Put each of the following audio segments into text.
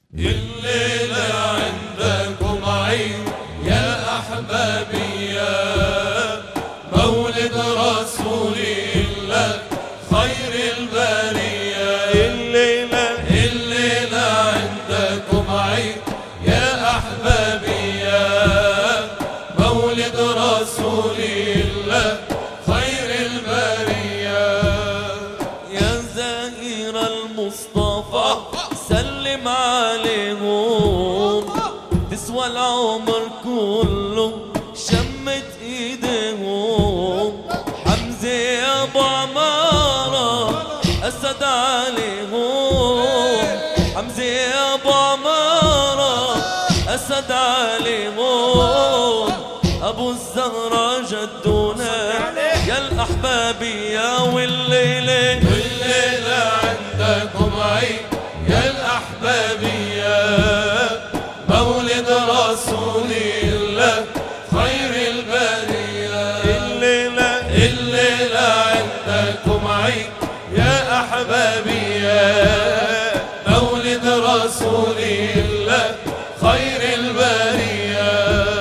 الليلة عندكم عيد يا أحبابي، يا مولد رسول الله خير البرية. الليلة عندكم عيد يا أحبابي، يا مولد رسول الله خير البرية. يا زائر المصطفى سلم عليهم، تسوى العمر كله شمت ايديهم. حمزة يا ابو عمارة اسد عليهم، حمزة يا ابو عمارة اسد عليهم. ابو الزهرة جدنا يا الاحبابي، يا والليلة عندكم عيد يا الأحبابي، يا مولد رسول الله خير البرية. الليلة عندكم عيد يا أحبابي، يا مولد رسول الله خير البرية.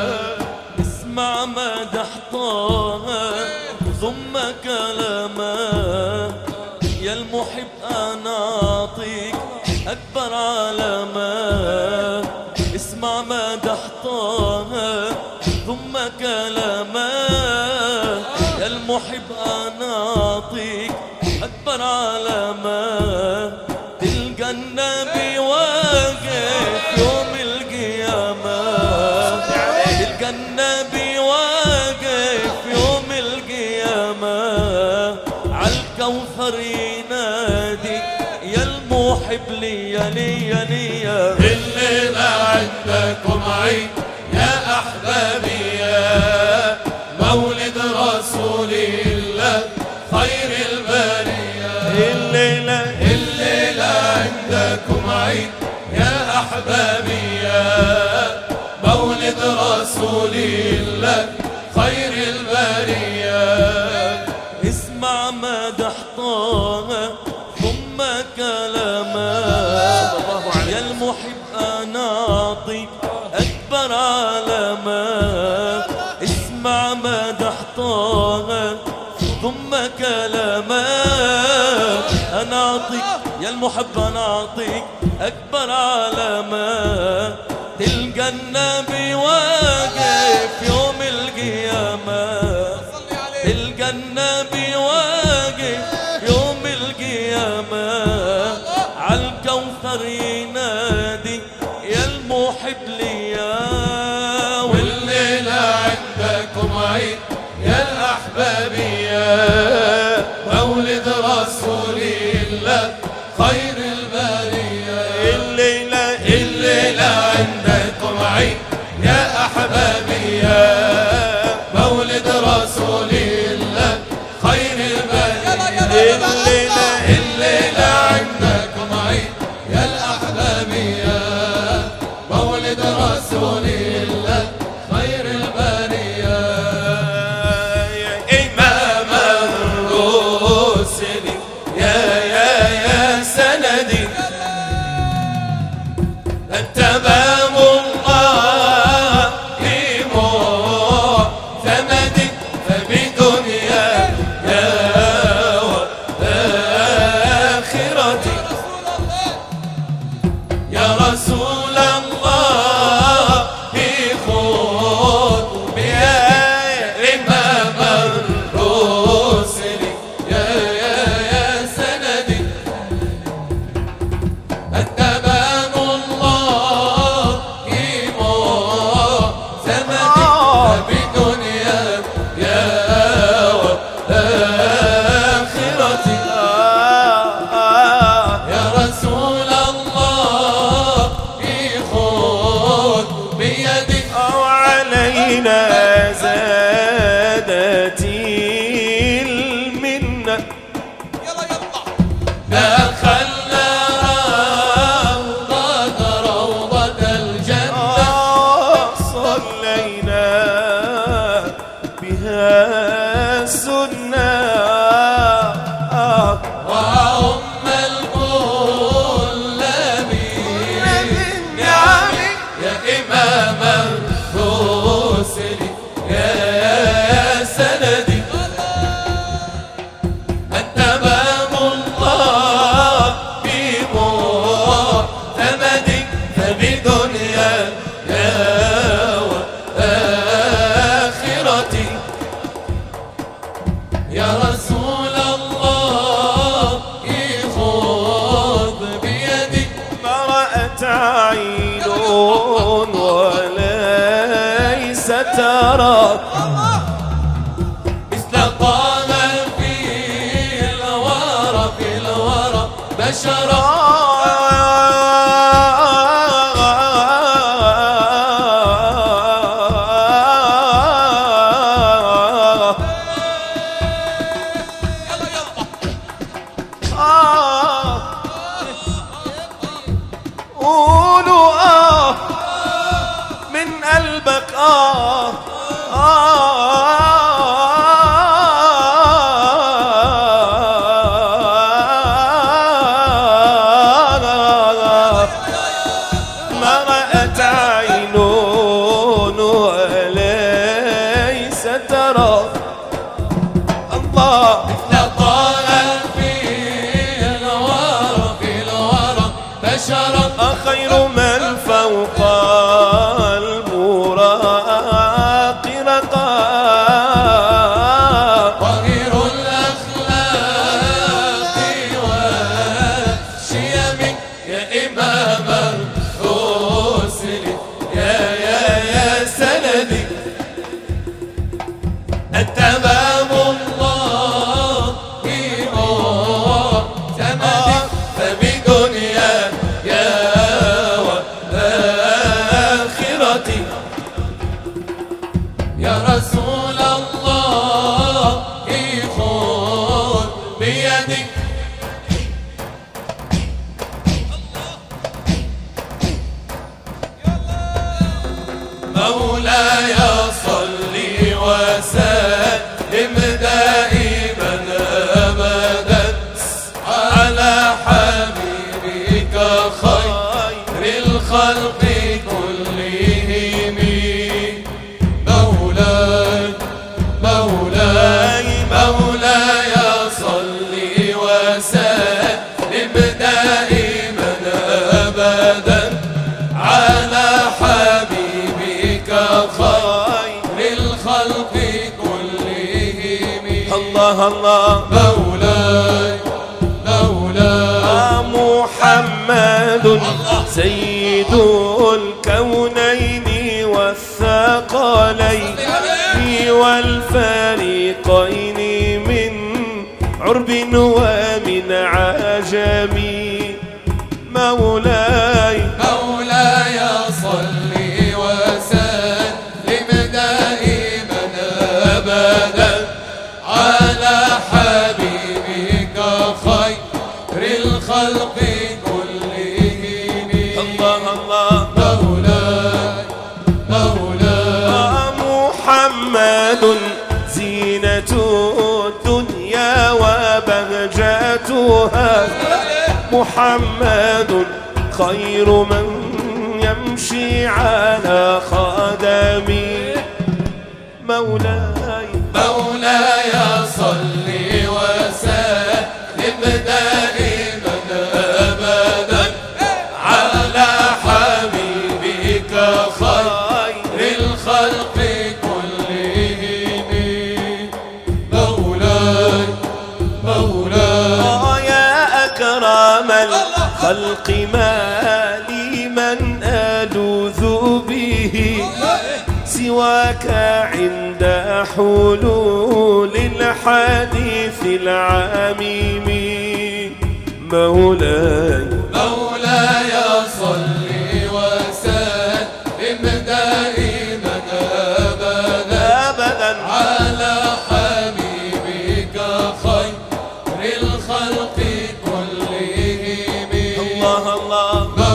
اسمع مدح طه ثم كلامه، يا المحب أنا أعطيك أكبر علامة. اسمع مدح طه ثم كلامه، يا المحب أنا أعطيك أكبر علامة. تلقى النبي واقف يوم القيامة، تلقى النبي واقف يوم القيامة. عالكوثر ينادي يا المحب ليا ليا ليا. الليلة عندكم عيد يا أحبابي، يا مولد رسول الله خير البرية. الليلة عندكم عيد يا أحبابي، يا مولد رسول الله خير البرية. اسمع مدح طه ثم كلامه، يا المحب أنا أعطيك أكبر علامة. اسمع مدح طه ثم كلامه، أنا أعطيك يا المحب أنا أعطيك أكبر علامة. تلقى النبي واقف يوم القيامة، تلقى النبي واقف يوم القيامة. عالكوثر ينادي يا المحب ليا. والليلة عندكم عيد يا الأحبابي، يا مولد رسول الله خير البرية. الليلة عندكم عيد يا أحبابي، يا مولد رسول الله خير البرية. الليلة عندكم عيد يا الأحبابي، يا مولد رسول الله خير البرية. يا إمام الرسل يا سندي، أنت باب الله معتمد. فبدنيا يا وآخرتي يا رسول الله خذ بيا. إمام الرسل يا سندي، أنت باب الله معتمد. فبدنيا يا وآخرتي يا رسول الله رأت عين وليس ترى مثل طه في الورى بشرا قولوا من قلبك ما رأت عين وليس ترى الله خير من فوق البراق رقى طهير الأخلاق والشيم يا إمام الرسل يا سندي التمام الله معتمدي فبدنيا يا رسول الله خذ بيدك مولاي صل وسلم دائما ابدا على حبيبك خير الخلق كلهم مولاي صل وسلم دائما ابدا على حبيبك خير الخلق كلهم الله الله مولاي محمد سيد الكونين والثقلين والفريقين من عرب ومن عجم مولاي صل وسلم دائما ابدا على حبيبك خير الخلق كلهم الله الله محمد زينة الدنيا وبهجتها محمد خير من يمشي على خدمي مولاي صل وسلم دائما ابدا على حبيبك خير الخلق يا أكرم الخلق ما لي من ألوذ به سواك عند حلول الحديث العميم مولاي صل وسلم دائما ابدا على حبيبك خير الخلق كلهم الله الله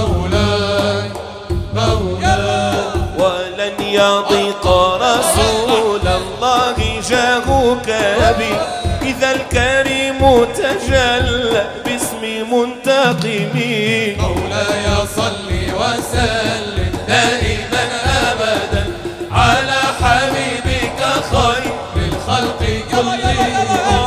مولاي ولن يضيق رسول الله جاهك بي إذا الكريم تجلى باسم منتقم مولاي صل وسلم دائما ابدا على حبيبك خير الخلق كلهم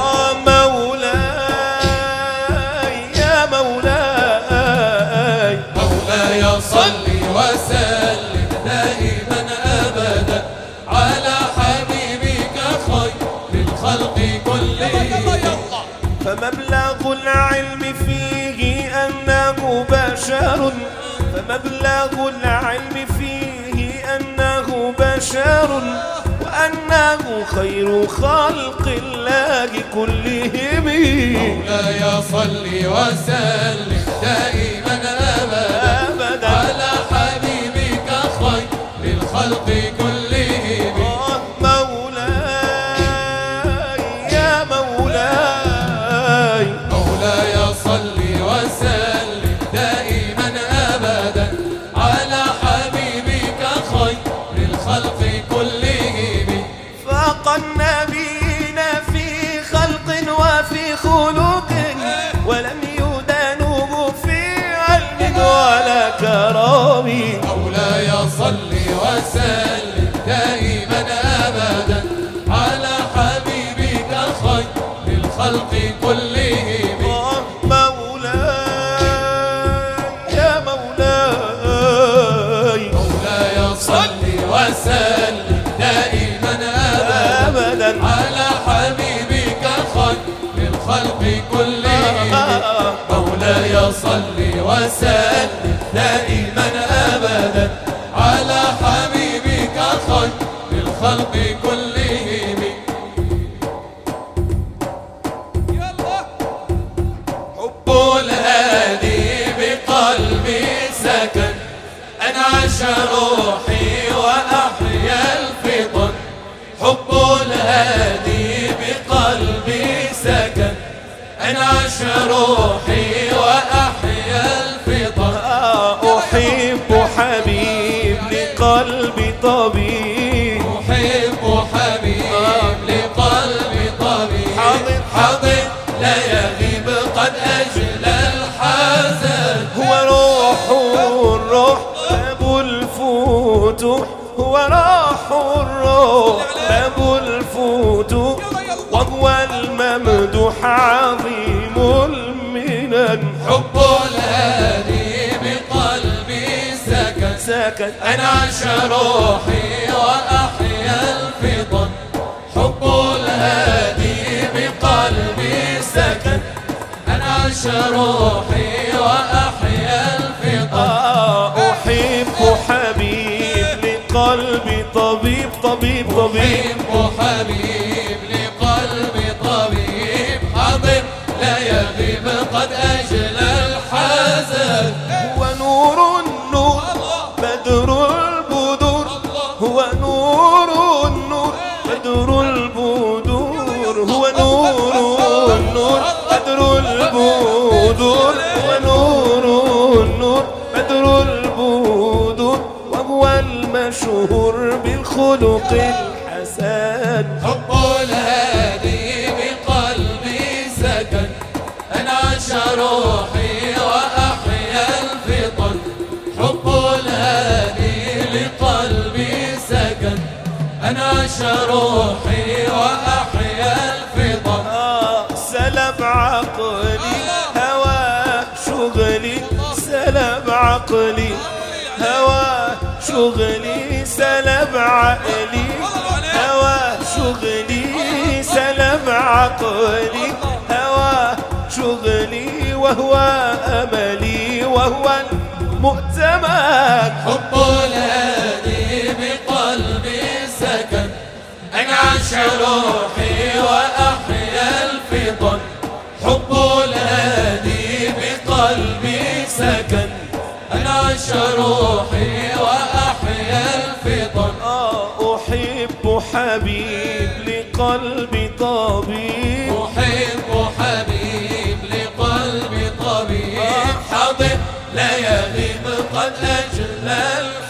مولاي صل وسلم دائما ابدا على حبيبك خير الخلق كلهم فمبلغ العلم فيه أنه بشر فمبلغ العلم فيه أنه بشر وأنه خير خلق الله كلهم. مولاي صل وسلم دائما أبدا على حبيبك خير الخلق كلهم. مولاي يا مولاي، مولاي صل وسلم دائما أبدا على حبيبك خير الخلق كلهم. فاق النبيين في خلق وفي خلق ولم يدانوه في علم ولا كرم. مولاي صل وسلم دائما أبدا على حبيبك خير الخلق كلهم. مولاي يا مولاي، مولاي صل وسلم دائما أبدا على حبيبك خير الخلق كلهم. مولاي صل وسلم دائما أبدا على حبيبك خير الخلق كلهم. حب الهادي بقلبي سكن أنعش روحي وأحيا الفطن. حب الهادي بقلبي سكن أنعش روحي وأحيا الفطن. أحب حبيب لقلبي طبيب، أحب حبيب لقلبي طبيب حاضر لا يغيب قد أجل الحزن. هو روح الروح أبو الفتوح، هو روح الروح أبو الفتوح وهو الممدوح عظيم المنن. حب الهادي بقلبي سكن أنعش روحي وأحيا الفطن. حب الهادي بقلبي سكن أنعش روحي وأحيا الفطن. أحب حبيب لقلبي طبيب طبيب طبيب. أحب حبيب لقلبي طبيب حاضر لا يغيب قد أجل الحزن. هو نور النور بدر البدور، هو نور النور بدر البدور، هو نور النور بدر البدور، هو نور النور بدر البدور وهو المشهور بالخلق الحسن. حب الهادي بقلبي سكن أنعش روحي وأحيا الفطن. حب الهادي لقلبي سكن أنعش روحي وأحيا الفطن. سلب عقلي هوى شغلي، سلب عقلي هوى شغلي، سلب عقلي هوى شغلي، سلب عقلي هوى شغلي وهو أملي وهو المؤتمن. حب الهادي بقلبي سكن أنعش روحي وأحيا الفطن. حب الهادي بقلبي سكن أنعش روحي وأحيا الفطن. أحب حبيب لقلبي طبيب، أحب حبيب لقلبي طبيب حاضر لا يغيب قد أجل